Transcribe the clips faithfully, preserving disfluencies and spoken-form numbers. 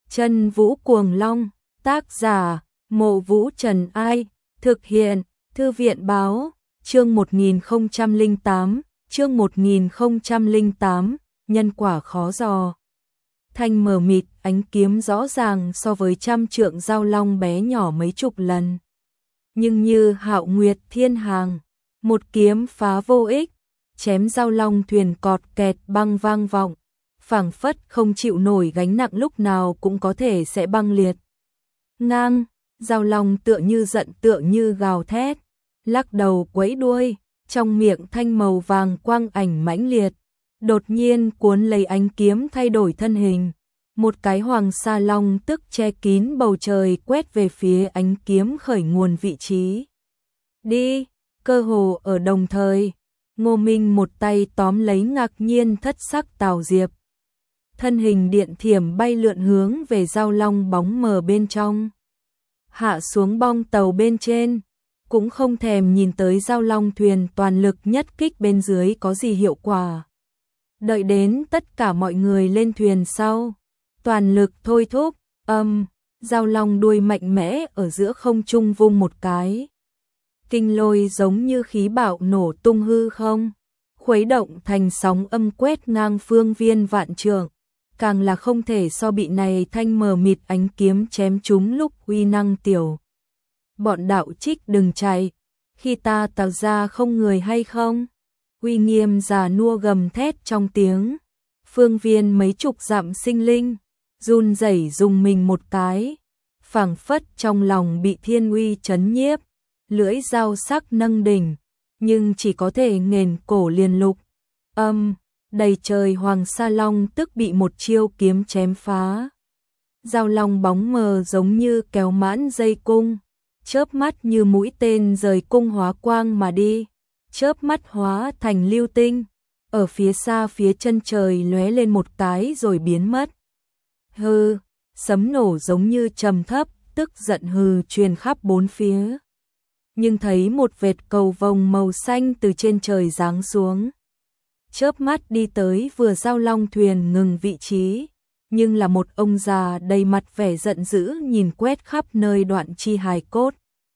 Chân Vũ Cuồng Long, tác giả, Mộ Vũ Trần Ai, thực hiện, Thư viện báo, chương một nghìn không trăm lẻ tám, chương một nghìn không trăm lẻ tám, nhân quả khó dò. Thanh mờ mịt, ánh kiếm rõ ràng so với trăm trượng giao long bé nhỏ mấy chục lần. Nhưng như Hạo Nguyệt Thiên Hàng, một kiếm phá vô ích, chém giao long thuyền cọt kẹt băng vang vọng, phảng phất không chịu nổi gánh nặng lúc nào cũng có thể sẽ băng liệt. Ngang, giao long tựa như giận tựa như gào thét, lắc đầu quẫy đuôi, trong miệng thanh màu vàng quang ảnh mãnh liệt, đột nhiên cuốn lấy ánh kiếm thay đổi thân hình. Một cái hoàng sa long tức che kín bầu trời quét về phía ánh kiếm khởi nguồn vị trí. Đi, cơ hồ ở đồng thời, Ngô Minh một tay tóm lấy ngạc nhiên thất sắc Tào Diệp. Thân hình điện thiểm bay lượn hướng về giao long bóng mờ bên trong. Hạ xuống bong tàu bên trên, cũng không thèm nhìn tới giao long thuyền toàn lực nhất kích bên dưới có gì hiệu quả. Đợi đến tất cả mọi người lên thuyền sau, toàn lực thôi thúc, âm, giao long đuôi mạnh mẽ ở giữa không trung vung một cái. Kinh lôi giống như khí bạo nổ tung hư không, khuấy động thành sóng âm quét ngang phương viên vạn trượng, càng là không thể so bị này thanh mờ mịt ánh kiếm chém trúng lúc uy năng tiểu. Bọn đạo trích đừng chạy, khi ta tạo ra không người hay không? Uy nghiêm già nua gầm thét trong tiếng, phương viên mấy chục dặm sinh linh, run rẩy dùng mình một cái, phảng phất trong lòng bị thiên uy chấn nhiếp, lưỡi dao sắc nâng đỉnh, nhưng chỉ có thể nghền cổ liền lục. Âm, đầy trời hoàng sa long tức bị một chiêu kiếm chém phá. Giao long bóng mờ giống như kéo mãn dây cung, chớp mắt như mũi tên rời cung hóa quang mà đi, chớp mắt hóa thành lưu tinh, ở phía xa phía chân trời lóe lên một cái rồi biến mất. Hừ, sấm nổ giống như trầm thấp, tức giận hừ truyền khắp bốn phía. Nhưng thấy một vệt cầu vồng màu xanh từ trên trời giáng xuống. Chớp mắt đi tới vừa giao long thuyền ngừng vị trí, nhưng là một ông già đầy mặt vẻ giận dữ nhìn quét khắp nơi đoạn chi hài cốt.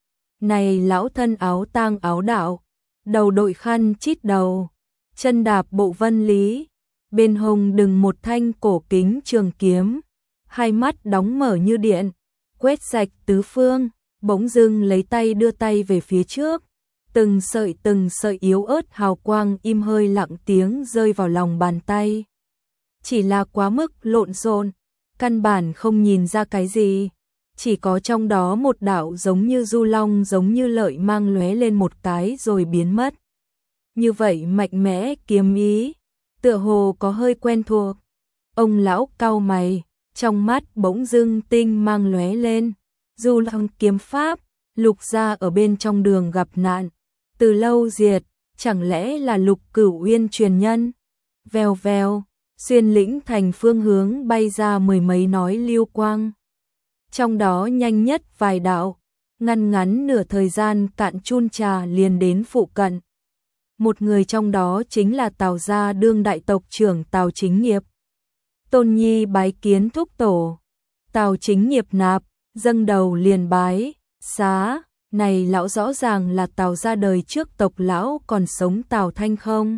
Này lão thân áo tang áo đạo, đầu đội khăn chít đầu, chân đạp bộ vân lý, bên hông đừng một thanh cổ kính trường kiếm, hai mắt đóng mở như điện, quét sạch tứ phương, bỗng dưng lấy tay đưa tay về phía trước, từng sợi từng sợi yếu ớt hào quang im hơi lặng tiếng rơi vào lòng bàn tay. Chỉ là quá mức lộn xộn, căn bản không nhìn ra cái gì, chỉ có trong đó một đạo giống như du long giống như lợi mang lóe lên một cái rồi biến mất. Như vậy mạnh mẽ kiếm ý, tựa hồ có hơi quen thuộc. Ông lão cau mày, trong mắt bỗng dưng tinh mang lóe lên, du long kiếm pháp, Lục gia ở bên trong đường gặp nạn, từ lâu diệt, chẳng lẽ là Lục Cửu Uyên truyền nhân? Vèo vèo, xuyên lĩnh thành phương hướng bay ra mười mấy nói lưu quang. Trong đó nhanh nhất vài đạo, ngăn ngắn nửa thời gian cạn chun trà liền đến phụ cận. Một người trong đó chính là Tào gia đương đại tộc trưởng Tào Chính Nghiệp. Tôn nhi bái kiến thúc tổ. Tào Chính Nghiệp nạp, dâng đầu liền bái, xá, này lão rõ ràng là Tào gia đời trước tộc lão còn sống Tào Thanh không?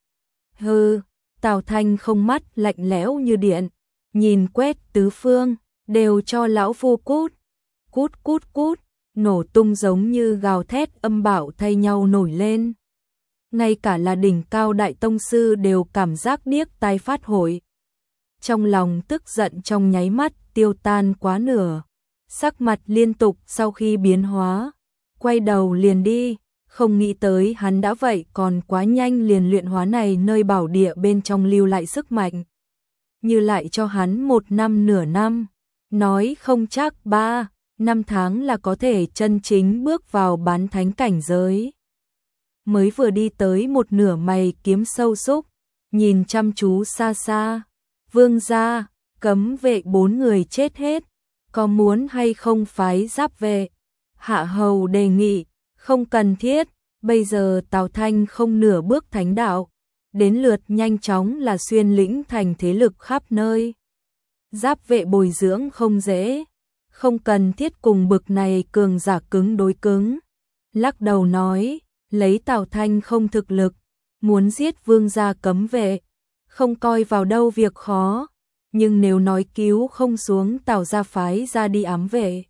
Hừ, Tào Thanh không mắt lạnh lẽo như điện, nhìn quét tứ phương, đều cho lão phu cút, cút cút cút, nổ tung giống như gào thét âm bạo thay nhau nổi lên. Ngay cả là đỉnh cao đại tông sư đều cảm giác điếc tai phát hội. Trong lòng tức giận trong nháy mắt tiêu tan quá nửa, sắc mặt liên tục sau khi biến hóa, quay đầu liền đi, không nghĩ tới hắn đã vậy còn quá nhanh liền luyện hóa này nơi bảo địa bên trong lưu lại sức mạnh. Như lại cho hắn một năm nửa năm, nói không chắc ba, năm tháng là có thể chân chính bước vào bán thánh cảnh giới. Mới vừa đi tới một nửa mày kiếm sâu xúc, nhìn chăm chú xa xa, vương gia, cấm vệ bốn người chết hết, có muốn hay không phái giáp vệ? Hạ hầu đề nghị, không cần thiết, bây giờ Tào Thanh không nửa bước thánh đạo, đến lượt nhanh chóng là xuyên lĩnh thành thế lực khắp nơi. Giáp vệ bồi dưỡng không dễ, không cần thiết cùng bực này cường giả cứng đối cứng. Lắc đầu nói, lấy Tào Thanh không thực lực, muốn giết vương gia cấm vệ, không coi vào đâu việc khó, nhưng nếu nói cứu không xuống Tào gia phái ra đi ám vệ,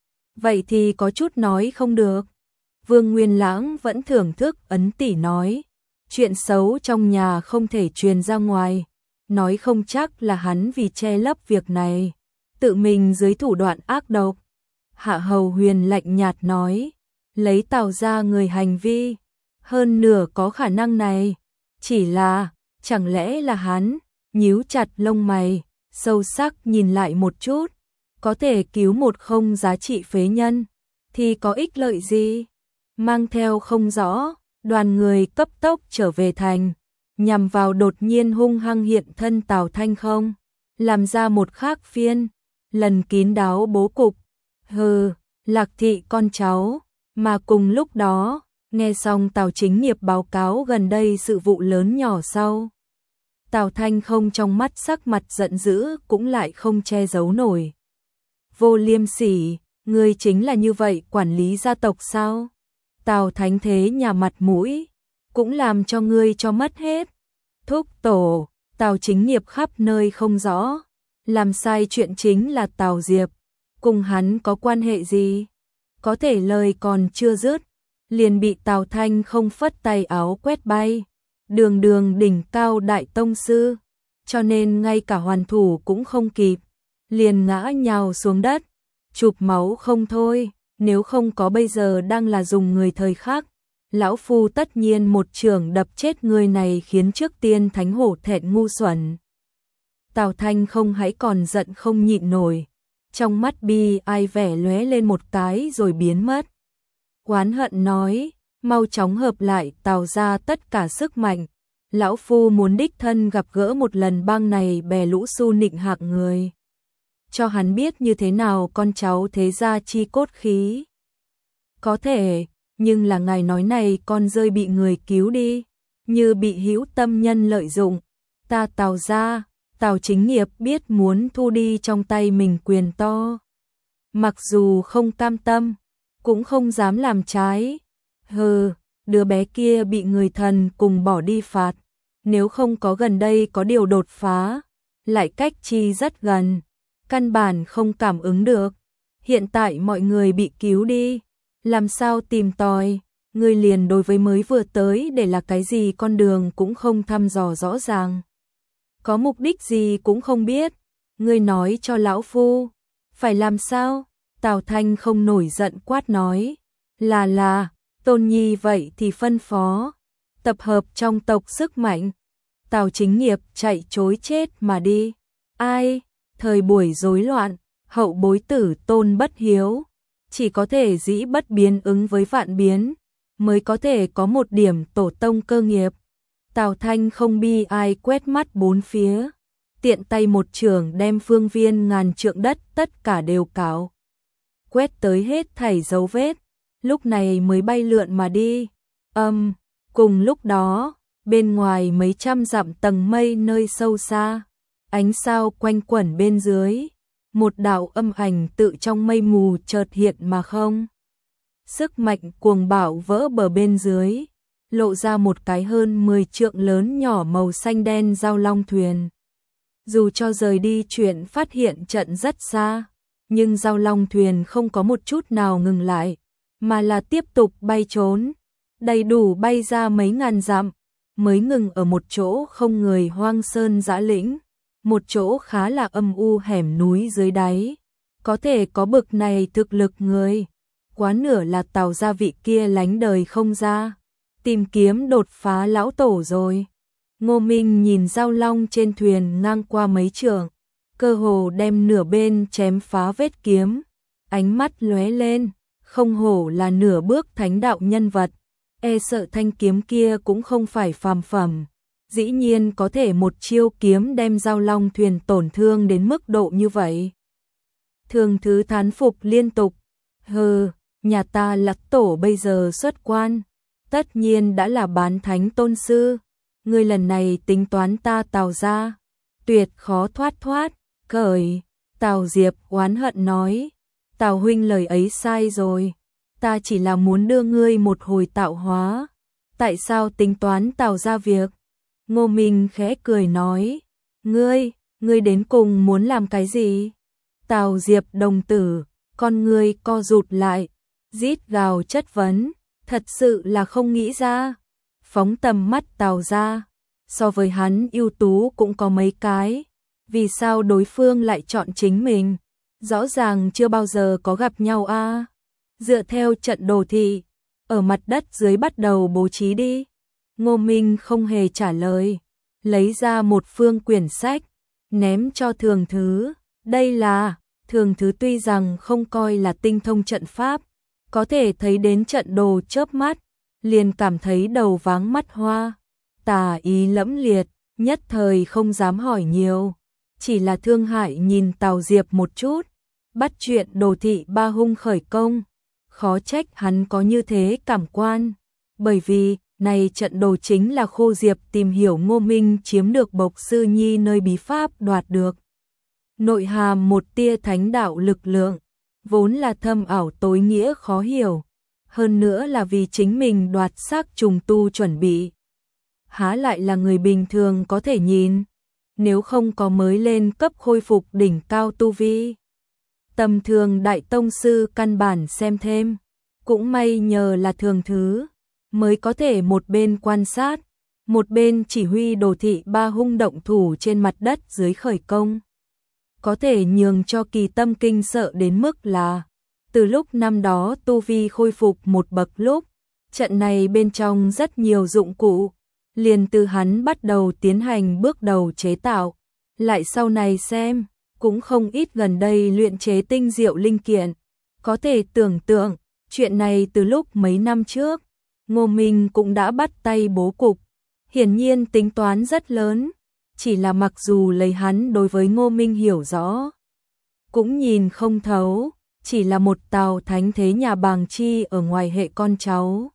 vậy thì có chút nói không được. Vương Nguyên Lãng vẫn thưởng thức Ấn tỷ nói, chuyện xấu trong nhà không thể truyền ra ngoài, nói không chắc là hắn vì che lấp việc này, tự mình dưới thủ đoạn ác độc. Hạ Hầu Huyền lạnh nhạt nói, lấy Tào gia người hành vi, hơn nửa có khả năng này, chỉ là, chẳng lẽ là hắn, nhíu chặt lông mày, sâu sắc nhìn lại một chút, có thể cứu một không giá trị phế nhân, thì có ích lợi gì? Mang theo không rõ, đoàn người cấp tốc trở về thành, nhằm vào đột nhiên hung hăng hiện thân Tào Thanh không, làm ra một khác phiên, lần kín đáo bố cục. Hừ, Lạc thị con cháu, mà cùng lúc đó, nghe xong Tào Chính Nghiệp báo cáo gần đây sự vụ lớn nhỏ sau. Tào Thanh không trong mắt sắc mặt giận dữ cũng lại không che giấu nổi. Vô liêm sỉ, ngươi chính là như vậy quản lý gia tộc sao? Tào Thánh thế nhà mặt mũi, cũng làm cho ngươi cho mất hết. Thúc tổ, Tào Chính Nghiệp khắp nơi không rõ, làm sai chuyện chính là Tào Diệp, cùng hắn có quan hệ gì? Có thể lời còn chưa dứt, liền bị Tào Thanh không phất tay áo quét bay. Đường đường đỉnh cao đại tông sư, cho nên ngay cả hoàn thủ cũng không kịp, liền ngã nhào xuống đất, chụp máu không thôi, nếu không có bây giờ đang là dùng người thời khác, lão phu tất nhiên một trường đập chết người này khiến trước tiên thánh hổ thẹn ngu xuẩn. Tào Thanh không hãy còn giận không nhịn nổi, trong mắt bi ai vẻ lóe lên một cái rồi biến mất. Oán hận nói, mau chóng hợp lại Tào ra tất cả sức mạnh, lão phu muốn đích thân gặp gỡ một lần bang này bè lũ su nịnh hạng người, cho hắn biết như thế nào con cháu thế gia chi cốt khí. Có thể, nhưng là ngài nói này con rơi bị người cứu đi, như bị hữu tâm nhân lợi dụng, ta Tào ra, Tào Chính Nghiệp biết muốn thu đi trong tay mình quyền to. Mặc dù không cam tâm, cũng không dám làm trái. Hừ, đứa bé kia bị người thần cùng bỏ đi phạt, nếu không có gần đây có điều đột phá, lại cách chi rất gần, căn bản không cảm ứng được. Hiện tại mọi người bị cứu đi, làm sao tìm tòi, ngươi liền đối với mới vừa tới để là cái gì con đường cũng không thăm dò rõ ràng. Có mục đích gì cũng không biết, ngươi nói cho lão phu, phải làm sao? Tào Thanh không nổi giận quát nói, là là, Tôn Nhi vậy thì phân phó, tập hợp trong tộc sức mạnh. Tào Chính Nghiệp chạy chối chết mà đi, ai, thời buổi rối loạn, hậu bối tử tôn bất hiếu, chỉ có thể dĩ bất biến ứng với vạn biến, mới có thể có một điểm tổ tông cơ nghiệp. Tào Thanh không bi ai quét mắt bốn phía, tiện tay một trường đem phương viên ngàn trượng đất tất cả đều cào, quét tới hết thảy dấu vết, lúc này mới bay lượn mà đi. Âm, um, cùng lúc đó, bên ngoài mấy trăm dặm tầng mây nơi sâu xa, ánh sao quanh quẩn bên dưới, một đạo âm ảnh tự trong mây mù chợt hiện mà không. Sức mạnh cuồng bạo vỡ bờ bên dưới, lộ ra một cái hơn mười trượng lớn nhỏ màu xanh đen giao long thuyền. Dù cho rời đi chuyện phát hiện trận rất xa, nhưng giao long thuyền không có một chút nào ngừng lại, mà là tiếp tục bay trốn, đầy đủ bay ra mấy ngàn dặm, mới ngừng ở một chỗ không người hoang sơn dã lĩnh, một chỗ khá là âm u hẻm núi dưới đáy. Có thể có bực này thực lực người, quá nửa là Tào gia vị kia lánh đời không ra, tìm kiếm đột phá lão tổ rồi. Ngô Minh nhìn giao long trên thuyền ngang qua mấy trường, cơ hồ đem nửa bên chém phá vết kiếm, ánh mắt lóe lên, không hổ là nửa bước thánh đạo nhân vật, e sợ thanh kiếm kia cũng không phải phàm phẩm, dĩ nhiên có thể một chiêu kiếm đem giao long thuyền tổn thương đến mức độ như vậy. Thường Thứ thán phục liên tục, hừ, nhà ta Lạc tổ bây giờ xuất quan, tất nhiên đã là bán thánh tôn sư, ngươi lần này tính toán ta Tào gia, tuyệt khó thoát thoát, cởi. Tào Diệp oán hận nói, Tào huynh lời ấy sai rồi, ta chỉ là muốn đưa ngươi một hồi tạo hóa, tại sao tính toán Tào ra việc? Ngô Minh khẽ cười nói, ngươi, ngươi đến cùng muốn làm cái gì? Tào Diệp đồng tử, con ngươi co rụt lại, rít gào chất vấn, thật sự là không nghĩ ra. Phóng tầm mắt Tào ra, so với hắn ưu tú cũng có mấy cái, vì sao đối phương lại chọn chính mình? Rõ ràng chưa bao giờ có gặp nhau a. À? Dựa theo trận đồ thị, ở mặt đất dưới bắt đầu bố trí đi. Ngô Minh không hề trả lời, lấy ra một phương quyển sách, ném cho Thường Thứ. Đây là, Thường Thứ tuy rằng không coi là tinh thông trận pháp, có thể thấy đến trận đồ chớp mắt, liền cảm thấy đầu váng mắt hoa, tà ý lẫm liệt, nhất thời không dám hỏi nhiều, chỉ là thương hại nhìn Tào Diệp một chút, bắt chuyện đồ thị ba hung khởi công, khó trách hắn có như thế cảm quan, bởi vì này trận đồ chính là Khô Diệp tìm hiểu Ngô Minh chiếm được Bộc Sư Nhi nơi bí pháp đoạt được. Nội hàm một tia thánh đạo lực lượng, vốn là thâm ảo tối nghĩa khó hiểu, hơn nữa là vì chính mình đoạt xác trùng tu chuẩn bị. Há lại là người bình thường có thể nhìn, nếu không có mới lên cấp khôi phục đỉnh cao tu vi. Tầm thường đại tông sư căn bản xem thêm, cũng may nhờ là Thường Thứ, mới có thể một bên quan sát, một bên chỉ huy đồ thị ba hung động thủ trên mặt đất dưới khởi công. Có thể nhường cho Kỳ Tâm kinh sợ đến mức là, từ lúc năm đó tu vi khôi phục một bậc lúc, trận này bên trong rất nhiều dụng cụ, liền từ hắn bắt đầu tiến hành bước đầu chế tạo, lại sau này xem, cũng không ít gần đây luyện chế tinh diệu linh kiện. Có thể tưởng tượng, chuyện này từ lúc mấy năm trước, Ngô Minh cũng đã bắt tay bố cục, hiển nhiên tính toán rất lớn, chỉ là mặc dù lấy hắn đối với Ngô Minh hiểu rõ, cũng nhìn không thấu, chỉ là một Tào thánh thế nhà Bàng Chi ở ngoài hệ con cháu,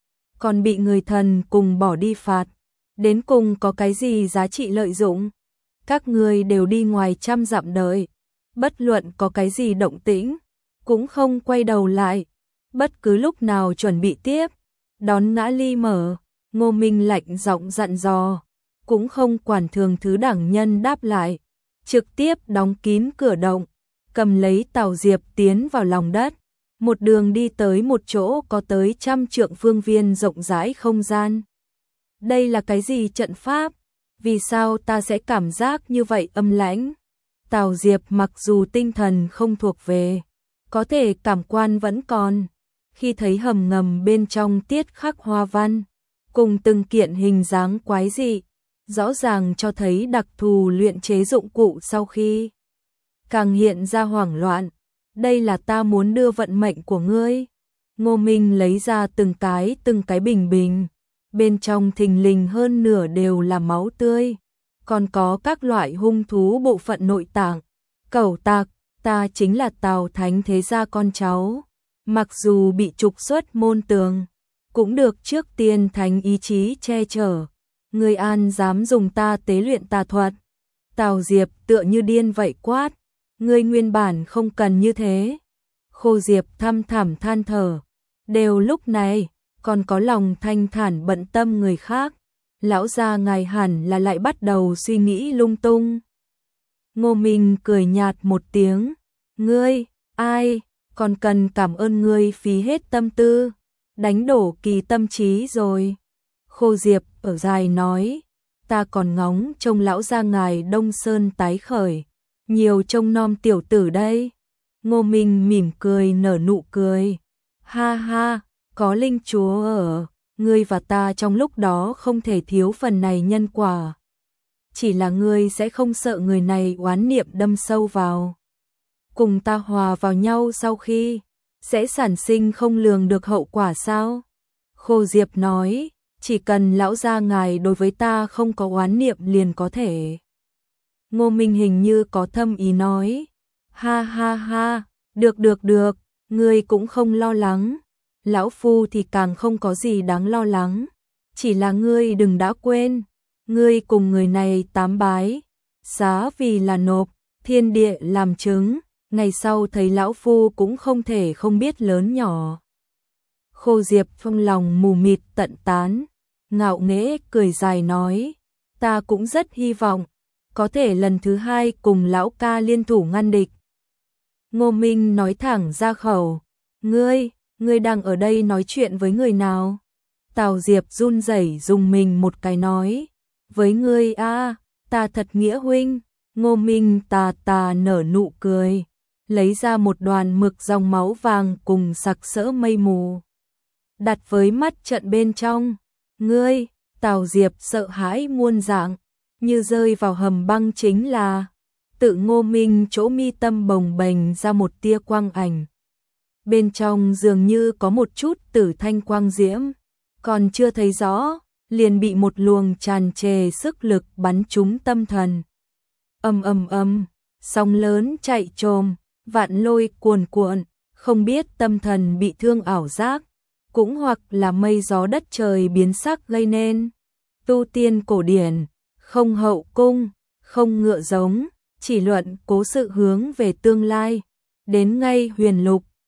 còn bị người thần cùng bỏ đi phạt, đến cùng có cái gì giá trị lợi dụng? Các người đều đi ngoài trăm dặm đợi, bất luận có cái gì động tĩnh, cũng không quay đầu lại, bất cứ lúc nào chuẩn bị tiếp, đón ngã ly mở. Ngô Minh lạnh giọng dặn dò, cũng không quản Thường Thứ đẳng nhân đáp lại, trực tiếp đóng kín cửa động, cầm lấy Tào Diệp tiến vào lòng đất, một đường đi tới một chỗ có tới trăm trượng phương viên rộng rãi không gian. Đây là cái gì trận pháp? Vì sao ta sẽ cảm giác như vậy âm lãnh? Tào Diệp mặc dù tinh thần không thuộc về, có thể cảm quan vẫn còn, khi thấy hầm ngầm bên trong tiết khắc hoa văn, cùng từng kiện hình dáng quái dị, rõ ràng cho thấy đặc thù luyện chế dụng cụ sau khi càng hiện ra hoảng loạn. Đây là ta muốn đưa vận mệnh của ngươi. Ngô Minh lấy ra từng cái từng cái bình bình, bên trong thình lình hơn nửa đều là máu tươi, còn có các loại hung thú bộ phận nội tạng. Cẩu tạc, ta chính là Tào thánh thế gia con cháu, mặc dù bị trục xuất môn tường, cũng được trước tiên thánh ý chí che chở. Ngươi an dám dùng ta tế luyện tà thuật? Tào Diệp tựa như điên vậy quát, ngươi nguyên bản không cần như thế. Khô Diệp thăm thẳm than thở, đều lúc này, còn có lòng thanh thản bận tâm người khác, lão gia ngài hẳn là lại bắt đầu suy nghĩ lung tung. Ngô Minh cười nhạt một tiếng, ngươi, ai, còn cần cảm ơn ngươi phí hết tâm tư, đánh đổ Kỳ Tâm trí rồi. Khô Diệp ở dài nói, ta còn ngóng trông lão gia ngài Đông Sơn tái khởi, nhiều trông nom tiểu tử đây. Ngô Minh mỉm cười nở nụ cười, ha ha, có linh chúa ở, ngươi và ta trong lúc đó không thể thiếu phần này nhân quả. Chỉ là ngươi sẽ không sợ người này oán niệm đâm sâu vào, cùng ta hòa vào nhau sau khi, sẽ sản sinh không lường được hậu quả sao? Khô Diệp nói, chỉ cần lão gia ngài đối với ta không có oán niệm liền có thể. Ngô Minh hình như có thâm ý nói, ha ha ha, được được được, ngươi cũng không lo lắng, lão phu thì càng không có gì đáng lo lắng, chỉ là ngươi đừng đã quên, ngươi cùng người này tám bái, xá vì là nộp, thiên địa làm chứng, ngày sau thấy lão phu cũng không thể không biết lớn nhỏ. Khô Diệp trong lòng mù mịt tận tán, ngạo nghễ cười dài nói, ta cũng rất hy vọng, có thể lần thứ hai cùng lão ca liên thủ ngăn địch. Ngô Minh nói thẳng ra khẩu, ngươi, ngươi đang ở đây nói chuyện với người nào? Tào Diệp run rẩy dùng mình một cái nói, với ngươi a, ta thật nghĩa huynh. Ngô Minh tà tà nở nụ cười, lấy ra một đoàn mực dòng máu vàng cùng sặc sỡ mây mù, đặt với mắt trận bên trong. Ngươi, Tào Diệp sợ hãi muôn dạng, như rơi vào hầm băng chính là, tự Ngô Minh chỗ mi tâm bồng bềnh ra một tia quang ảnh. Bên trong dường như có một chút tử thanh quang diễm, còn chưa thấy rõ, liền bị một luồng tràn trề sức lực bắn trúng tâm thần. Ầm ầm ầm, sóng lớn chạy trồm, vạn lôi cuồn cuộn, không biết tâm thần bị thương ảo giác, cũng hoặc là mây gió đất trời biến sắc gây nên. Tu tiên cổ điển, không hậu cung, không ngựa giống, chỉ luận cố sự hướng về tương lai, đến ngay huyền lục,